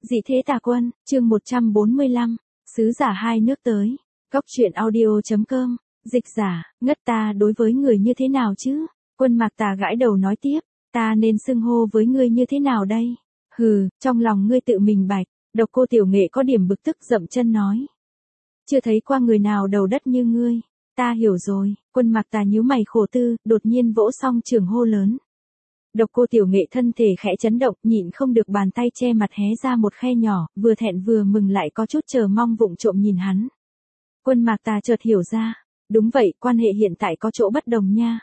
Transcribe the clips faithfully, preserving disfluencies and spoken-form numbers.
Dị thế tà quân, chương một trăm bốn mươi lăm, sứ giả hai nước tới. Góc truyện audio.com, dịch giả, ngất ta đối với người như thế nào chứ? Quân Mạc Tà gãi đầu nói tiếp, ta nên xưng hô với ngươi như thế nào đây? Hừ, trong lòng ngươi tự mình bạch, Độc Cô Tiểu Nghệ có điểm bực tức dậm chân nói. Chưa thấy qua người nào đầu đất như ngươi, ta hiểu rồi. Quân Mạc Tà nhíu mày khổ tư, đột nhiên vỗ song trường hô lớn. Độc Cô Tiểu Nghệ thân thể khẽ chấn động, nhịn không được bàn tay che mặt hé ra một khe nhỏ, vừa thẹn vừa mừng lại có chút chờ mong vụng trộm nhìn hắn. Quân Mạc Tà chợt hiểu ra, đúng vậy, quan hệ hiện tại có chỗ bất đồng nha.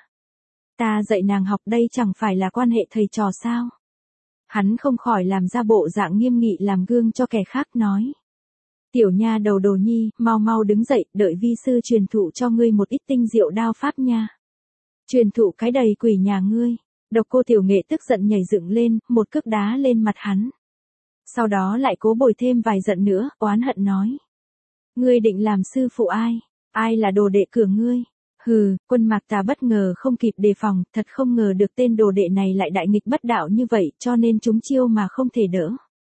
Ta dạy nàng học đây chẳng phải là quan hệ thầy trò sao? Hắn không khỏi làm ra bộ dạng nghiêm nghị làm gương cho kẻ khác nói. Tiểu nha đầu Đồ Nhi, mau mau đứng dậy, đợi vi sư truyền thụ cho ngươi một ít tinh diệu đao pháp nha. Truyền thụ cái đầy quỷ nhà ngươi. Độc Cô Tiểu Nghệ tức giận nhảy dựng lên, một cước đá lên mặt hắn. Sau đó lại cố bồi thêm vài giận nữa, oán hận nói. Ngươi định làm sư phụ ai? Ai là đồ đệ cửa ngươi? Hừ, Quân Mạc Tà bất ngờ không kịp đề phòng, thật không ngờ được tên đồ đệ này lại đại nghịch bất đạo như vậy, cho nên chúng chiêu mà không thể đỡ.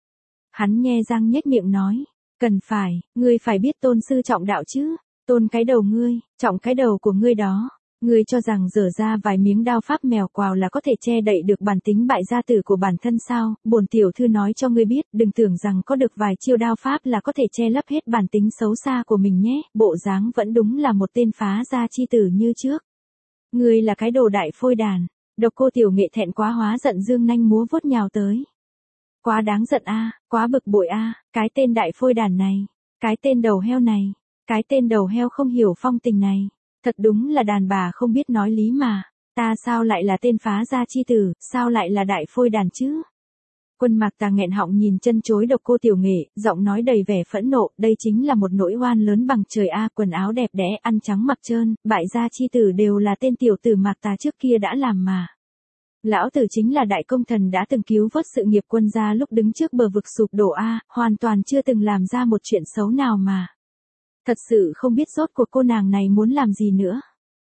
Hắn nhe răng nhếch miệng nói, cần phải, ngươi phải biết tôn sư trọng đạo chứ, tôn cái đầu ngươi, trọng cái đầu của ngươi đó. Ngươi cho rằng dở ra vài miếng đao pháp mèo quào là có thể che đậy được bản tính bại gia tử của bản thân sao? Bổn tiểu thư nói cho ngươi biết, đừng tưởng rằng có được vài chiêu đao pháp là có thể che lấp hết bản tính xấu xa của mình nhé, bộ dáng vẫn đúng là một tên phá gia chi tử như trước. Ngươi là cái đồ đại phôi đàn. Độc Cô Tiểu Nghệ thẹn quá hóa giận dương nanh múa vuốt nhào tới. Quá đáng giận a, quá bực bội a, cái tên đại phôi đàn này, cái tên đầu heo này, cái tên đầu heo không hiểu phong tình này. Thật đúng là đàn bà không biết nói lý mà, ta sao lại là tên phá gia chi tử, sao lại là đại phôi đàn chứ? Quân Mạc Tà nghẹn họng nhìn chân chối Độc Cô Tiểu Nghệ, giọng nói đầy vẻ phẫn nộ, đây chính là một nỗi oan lớn bằng trời a, quần áo đẹp đẽ, ăn trắng mặc trơn, bại gia chi tử đều là tên tiểu tử Mạc Tà trước kia đã làm mà. Lão tử chính là đại công thần đã từng cứu vớt sự nghiệp quân gia lúc đứng trước bờ vực sụp đổ a, hoàn toàn chưa từng làm ra một chuyện xấu nào mà. Thật sự không biết rốt cuộc cô nàng này muốn làm gì nữa.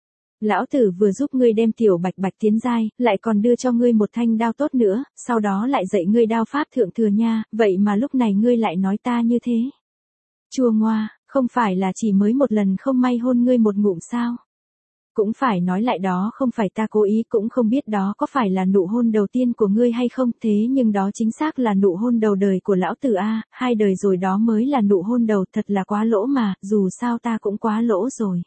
Lão tử vừa giúp ngươi đem tiểu bạch bạch tiến giai, lại còn đưa cho ngươi một thanh đao tốt nữa, sau đó lại dạy ngươi đao pháp thượng thừa nha, vậy mà lúc này ngươi lại nói ta như thế. Chua ngoa, không phải là chỉ mới một lần không may hôn ngươi một ngụm sao? Cũng phải nói lại đó không phải ta cố ý, cũng không biết đó có phải là nụ hôn đầu tiên của ngươi hay không, thế nhưng đó chính xác là nụ hôn đầu đời của lão tử a, hai đời rồi đó mới là nụ hôn đầu, thật là quá lỗ mà, dù sao ta cũng quá lỗ rồi.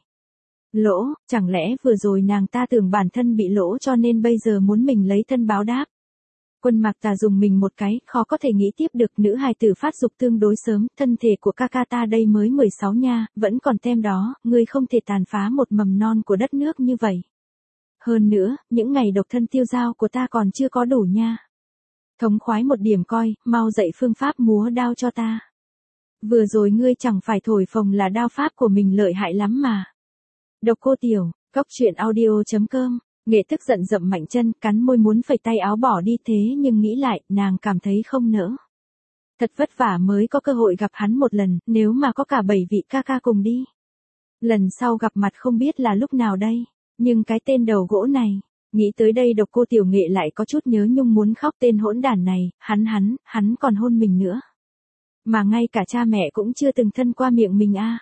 Lỗ, chẳng lẽ vừa rồi nàng ta tưởng bản thân bị lỗ cho nên bây giờ muốn mình lấy thân báo đáp. Quân Mạc Tà dùng mình một cái, khó có thể nghĩ tiếp được, nữ hài tử phát dục tương đối sớm, thân thể của ca ca ta đây mới mười sáu nha, vẫn còn tem đó, ngươi không thể tàn phá một mầm non của đất nước như vậy. Hơn nữa, những ngày độc thân tiêu dao của ta còn chưa có đủ nha. Thống khoái một điểm coi, mau dạy phương pháp múa đao cho ta. Vừa rồi ngươi chẳng phải thổi phồng là đao pháp của mình lợi hại lắm mà. Độc Cô Tiểu, góc truyện audio.com. Nghệ tức giận dậm mạnh chân, cắn môi muốn phẩy tay áo bỏ đi, thế nhưng nghĩ lại, nàng cảm thấy không nỡ. Thật vất vả mới có cơ hội gặp hắn một lần, nếu mà có cả bảy vị ca ca cùng đi. Lần sau gặp mặt không biết là lúc nào đây, nhưng cái tên đầu gỗ này, nghĩ tới đây Độc Cô Tiểu Nghệ lại có chút nhớ nhung muốn khóc, tên hỗn đản này, hắn hắn, hắn còn hôn mình nữa. Mà ngay cả cha mẹ cũng chưa từng thân qua miệng mình a.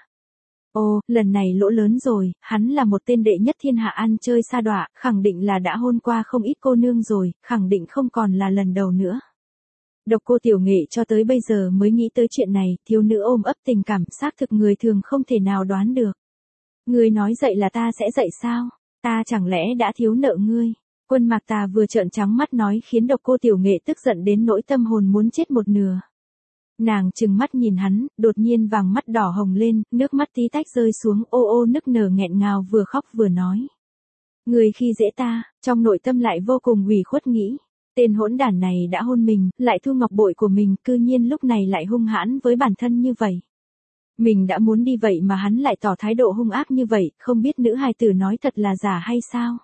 Ồ, lần này lỗ lớn rồi, hắn là một tên đệ nhất thiên hạ ăn chơi sa đọa, khẳng định là đã hôn qua không ít cô nương rồi, khẳng định không còn là lần đầu nữa. Độc Cô Tiểu Nghệ cho tới bây giờ mới nghĩ tới chuyện này, thiếu nữ ôm ấp tình cảm, xác thực người thường không thể nào đoán được. Ngươi nói dậy là ta sẽ dậy sao? Ta chẳng lẽ đã thiếu nợ ngươi? Quân Mạc Tà vừa trợn trắng mắt nói khiến Độc Cô Tiểu Nghệ tức giận đến nỗi tâm hồn muốn chết một nửa. Nàng trừng mắt nhìn hắn, đột nhiên vàng mắt đỏ hồng lên, nước mắt tí tách rơi xuống, ô ô nức nở nghẹn ngào vừa khóc vừa nói. Người khi dễ ta, trong nội tâm lại vô cùng ủy khuất nghĩ. Tên hỗn đản này đã hôn mình, lại thu ngọc bội của mình, cư nhiên lúc này lại hung hãn với bản thân như vậy. Mình đã muốn đi vậy mà hắn lại tỏ thái độ hung ác như vậy, không biết nữ hài tử nói thật là giả hay sao?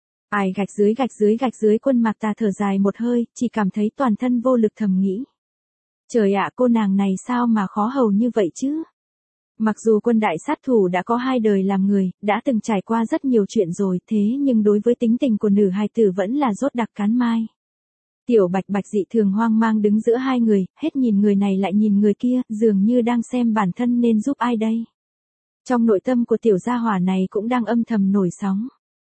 Ai gạch dưới gạch dưới gạch dưới Quân Mạc Tà thở dài một hơi, chỉ cảm thấy toàn thân vô lực thầm nghĩ. Trời ạ, cô nàng này sao mà khó hầu như vậy chứ? Mặc dù quân đại sát thủ đã có hai đời làm người, đã từng trải qua rất nhiều chuyện rồi, thế nhưng đối với tính tình của nữ hài tử vẫn là rốt đặc cán mai. Tiểu Bạch Bạch dị thường hoang mang đứng giữa hai người, hết nhìn người này lại nhìn người kia, dường như đang xem bản thân nên giúp ai đây. Trong nội tâm của tiểu gia hỏa này cũng đang âm thầm nổi sóng.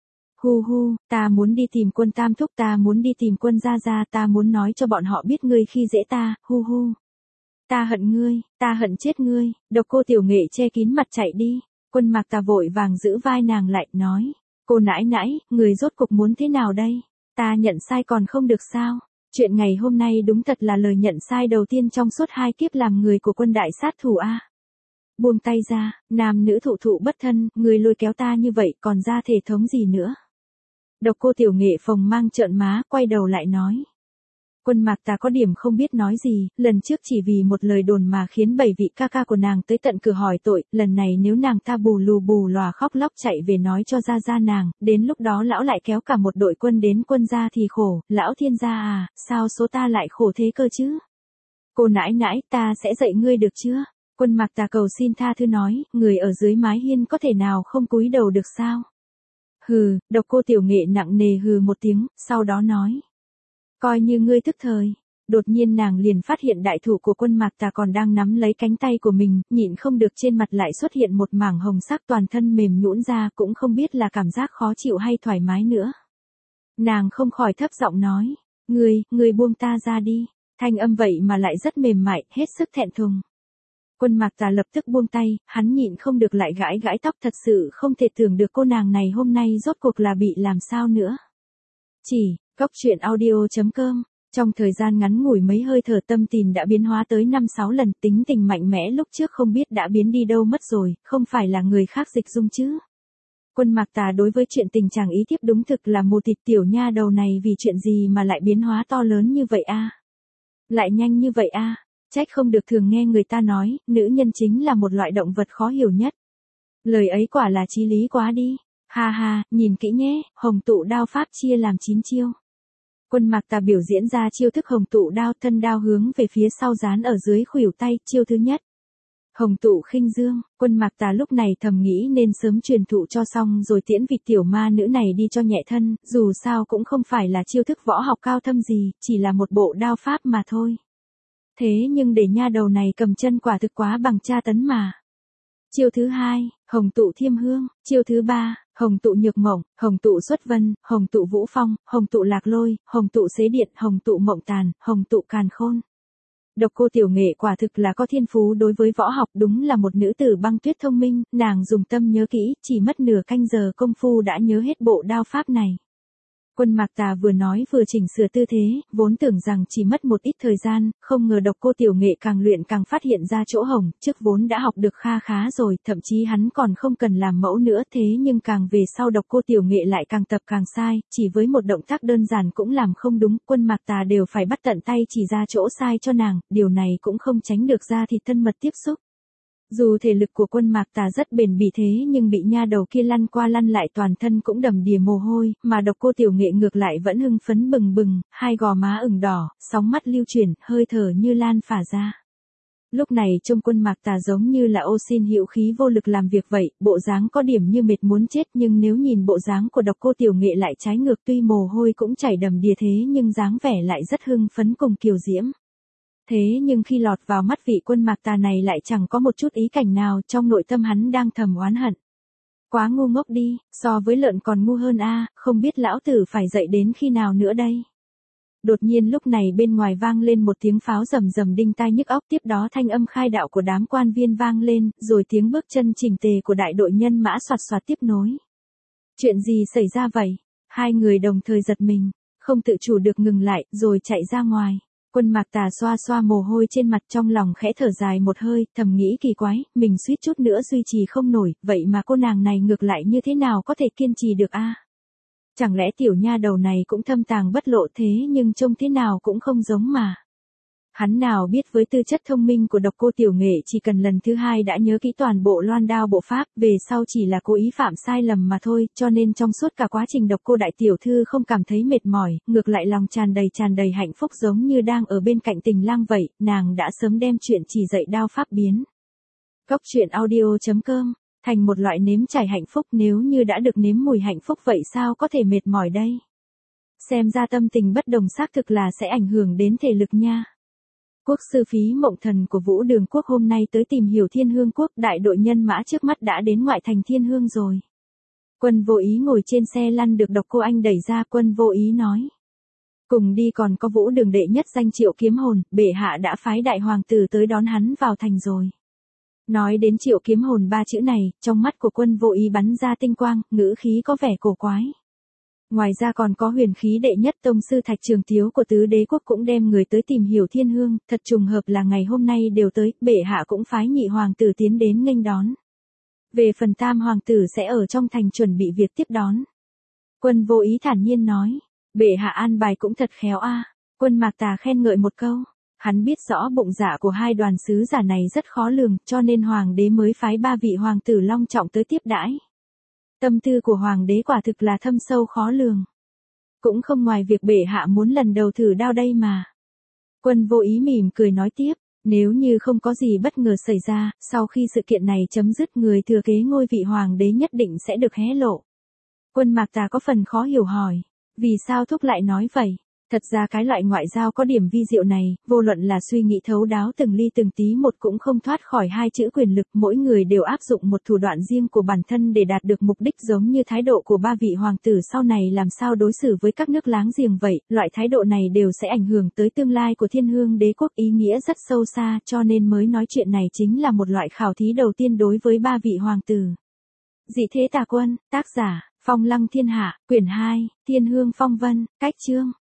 Hu hu, ta muốn đi tìm Quân Tam thúc, ta muốn đi tìm Quân gia gia, ta muốn nói cho bọn họ biết ngươi khi dễ ta, hu hu. Ta hận ngươi, ta hận chết ngươi. Độc Cô Tiểu Nghệ che kín mặt chạy đi. Quân Mạc Tà vội vàng giữ vai nàng lại, nói, cô nãi nãi, người rốt cục muốn thế nào đây? Ta nhận sai còn không được sao? Chuyện ngày hôm nay đúng thật là lời nhận sai đầu tiên trong suốt hai kiếp làm người của quân đại sát thủ a. Buông tay ra, nam nữ thụ thụ bất thân, người lôi kéo ta như vậy còn ra thể thống gì nữa? Độc Cô Tiểu Nghệ phồng mang trợn má, quay đầu lại nói. Quân Mạc Tà có điểm không biết nói gì, lần trước chỉ vì một lời đồn mà khiến bảy vị ca ca của nàng tới tận cửa hỏi tội, lần này nếu nàng ta bù lù bù lòa khóc lóc chạy về nói cho ra ra nàng, đến lúc đó lão lại kéo cả một đội quân đến Quân gia thì khổ, lão thiên gia à, sao số ta lại khổ thế cơ chứ? Cô nãi nãi, ta sẽ dạy ngươi được chưa? Quân Mạc Tà cầu xin tha thứ nói, người ở dưới mái hiên có thể nào không cúi đầu được sao? Hừ, Độc Cô Tiểu Nghệ nặng nề hừ một tiếng, sau đó nói. Coi như ngươi tức thời. Đột nhiên nàng liền phát hiện đại thủ của Quân Mạc Tà còn đang nắm lấy cánh tay của mình, nhịn không được trên mặt lại xuất hiện một mảng hồng sắc, toàn thân mềm nhũn ra, cũng không biết là cảm giác khó chịu hay thoải mái nữa. Nàng không khỏi thấp giọng nói, ngươi, ngươi buông ta ra đi. Thanh âm vậy mà lại rất mềm mại, hết sức thẹn thùng. Quân Mạc Tà lập tức buông tay, hắn nhịn không được lại gãi gãi tóc, thật sự không thể tưởng được cô nàng này hôm nay rốt cuộc là bị làm sao nữa. Chỉ, Cốc truyện audio chấm com, trong thời gian ngắn ngủi mấy hơi thở tâm tình đã biến hóa tới năm sáu lần, tính tình mạnh mẽ lúc trước không biết đã biến đi đâu mất rồi, không phải là người khác dịch dung chứ. Quân Mạc Tà đối với chuyện tình chàng ý tiếp đúng thực là mù tịt, tiểu nha đầu này vì chuyện gì mà lại biến hóa to lớn như vậy a? Lại nhanh như vậy a? Trách không được thường nghe người ta nói, nữ nhân chính là một loại động vật khó hiểu nhất. Lời ấy quả là chí lý quá đi. Ha ha, nhìn kỹ nhé, hồng tụ đao pháp chia làm chín chiêu. Quân Mạc Tà biểu diễn ra chiêu thức hồng tụ đao, thân đao hướng về phía sau dán ở dưới khuỷu tay, chiêu thứ nhất. Hồng tụ khinh dương, Quân Mạc Tà lúc này thầm nghĩ nên sớm truyền thụ cho xong rồi tiễn vị tiểu ma nữ này đi cho nhẹ thân, dù sao cũng không phải là chiêu thức võ học cao thâm gì, chỉ là một bộ đao pháp mà thôi. Thế nhưng để nha đầu này cầm chân quả thực quá bằng tra tấn mà. Chiêu thứ hai, hồng tụ thiêm hương, chiêu thứ ba, hồng tụ nhược mộng, hồng tụ xuất vân, hồng tụ vũ phong, hồng tụ lạc lôi, hồng tụ xế điện, hồng tụ mộng tàn, hồng tụ càn khôn. Độc Cô Tiểu Nghệ quả thực là có thiên phú đối với võ học, đúng là một nữ tử băng tuyết thông minh, nàng dùng tâm nhớ kỹ, chỉ mất nửa canh giờ công phu đã nhớ hết bộ đao pháp này. Quân Mạc Tà vừa nói vừa chỉnh sửa tư thế, vốn tưởng rằng chỉ mất một ít thời gian, không ngờ Độc Cô Tiểu Nghệ càng luyện càng phát hiện ra chỗ hổng, trước vốn đã học được kha khá rồi, thậm chí hắn còn không cần làm mẫu nữa, thế nhưng càng về sau Độc Cô Tiểu Nghệ lại càng tập càng sai, chỉ với một động tác đơn giản cũng làm không đúng, Quân Mạc Tà đều phải bắt tận tay chỉ ra chỗ sai cho nàng, điều này cũng không tránh được ra thịt thân mật tiếp xúc. Dù thể lực của Quân Mạc Tà rất bền bỉ thế nhưng bị nha đầu kia lăn qua lăn lại toàn thân cũng đầm đìa mồ hôi, mà Độc Cô Tiểu Nghệ ngược lại vẫn hưng phấn bừng bừng, hai gò má ửng đỏ, sóng mắt lưu chuyển, hơi thở như lan phả ra. Lúc này trông Quân Mạc Tà giống như là ô xin hữu khí vô lực làm việc vậy, bộ dáng có điểm như mệt muốn chết, nhưng nếu nhìn bộ dáng của Độc Cô Tiểu Nghệ lại trái ngược, tuy mồ hôi cũng chảy đầm đìa thế nhưng dáng vẻ lại rất hưng phấn cùng kiều diễm. Thế nhưng khi lọt vào mắt vị Quân Mạc Tà này lại chẳng có một chút ý cảnh nào, trong nội tâm hắn đang thầm oán hận. Quá ngu ngốc đi, so với lợn còn ngu hơn a, không biết lão tử phải dậy đến khi nào nữa đây. Đột nhiên lúc này bên ngoài vang lên một tiếng pháo rầm rầm đinh tai nhức óc, tiếp đó thanh âm khai đạo của đám quan viên vang lên, rồi tiếng bước chân chỉnh tề của đại đội nhân mã soạt soạt tiếp nối. Chuyện gì xảy ra vậy? Hai người đồng thời giật mình, không tự chủ được ngừng lại, rồi chạy ra ngoài. Quân Mạc Tà xoa xoa mồ hôi trên mặt, trong lòng khẽ thở dài một hơi, thầm nghĩ kỳ quái, mình suýt chút nữa duy trì không nổi, vậy mà cô nàng này ngược lại như thế nào có thể kiên trì được a? Chẳng lẽ tiểu nha đầu này cũng thâm tàng bất lộ thế nhưng trông thế nào cũng không giống mà. Hắn nào biết với tư chất thông minh của Độc Cô Tiểu Nghệ chỉ cần lần thứ hai đã nhớ kỹ toàn bộ loan đao bộ pháp, về sau chỉ là cố ý phạm sai lầm mà thôi, cho nên trong suốt cả quá trình Độc Cô Đại Tiểu Thư không cảm thấy mệt mỏi, ngược lại lòng tràn đầy tràn đầy hạnh phúc giống như đang ở bên cạnh tình lang vậy, nàng đã sớm đem chuyện chỉ dạy đao pháp biến. Cốc truyện audio chấm com, thành một loại nếm trải hạnh phúc, nếu như đã được nếm mùi hạnh phúc vậy sao có thể mệt mỏi đây. Xem ra tâm tình bất đồng xác thực là sẽ ảnh hưởng đến thể lực nha. Quốc sư Phí Mộng Thần của Vũ Đường Quốc hôm nay tới tìm hiểu Thiên Hương Quốc, đại đội nhân mã trước mắt đã đến ngoại thành Thiên Hương rồi. Quân Vô Ý ngồi trên xe lăn được Độc Cô Anh đẩy ra, Quân Vô Ý nói. Cùng đi còn có Vũ Đường đệ nhất danh Triệu Kiếm Hồn, bệ hạ đã phái đại hoàng tử tới đón hắn vào thành rồi. Nói đến Triệu Kiếm Hồn ba chữ này, trong mắt của Quân Vô Ý bắn ra tinh quang, ngữ khí có vẻ cổ quái. Ngoài ra còn có huyền khí đệ nhất tông sư Thạch Trường Tiếu của Tứ Đế Quốc cũng đem người tới tìm hiểu Thiên Hương, thật trùng hợp là ngày hôm nay đều tới, bệ hạ cũng phái nhị hoàng tử tiến đến nghênh đón. Về phần tam hoàng tử sẽ ở trong thành chuẩn bị việc tiếp đón. Quân Vô Ý thản nhiên nói, bệ hạ an bài cũng thật khéo a. Quân Mạc Tà khen ngợi một câu, hắn biết rõ bụng dạ của hai đoàn sứ giả này rất khó lường, cho nên hoàng đế mới phái ba vị hoàng tử long trọng tới tiếp đãi. Tâm tư của hoàng đế quả thực là thâm sâu khó lường. Cũng không ngoài việc bệ hạ muốn lần đầu thử đao đây mà. Quân Vô Ý mỉm cười nói tiếp, nếu như không có gì bất ngờ xảy ra, sau khi sự kiện này chấm dứt người thừa kế ngôi vị hoàng đế nhất định sẽ được hé lộ. Quân Mạc Tà có phần khó hiểu hỏi, vì sao thúc lại nói vậy? Thật ra cái loại ngoại giao có điểm vi diệu này, vô luận là suy nghĩ thấu đáo từng ly từng tí một cũng không thoát khỏi hai chữ quyền lực, mỗi người đều áp dụng một thủ đoạn riêng của bản thân để đạt được mục đích, giống như thái độ của ba vị hoàng tử sau này làm sao đối xử với các nước láng giềng vậy, loại thái độ này đều sẽ ảnh hưởng tới tương lai của Thiên Hương Đế Quốc, ý nghĩa rất sâu xa, cho nên mới nói chuyện này chính là một loại khảo thí đầu tiên đối với ba vị hoàng tử. Dị Thế Tà Quân, tác giả, Phong Lăng Thiên Hạ, quyển hai, Thiên Hương Phong Vân, cách chương.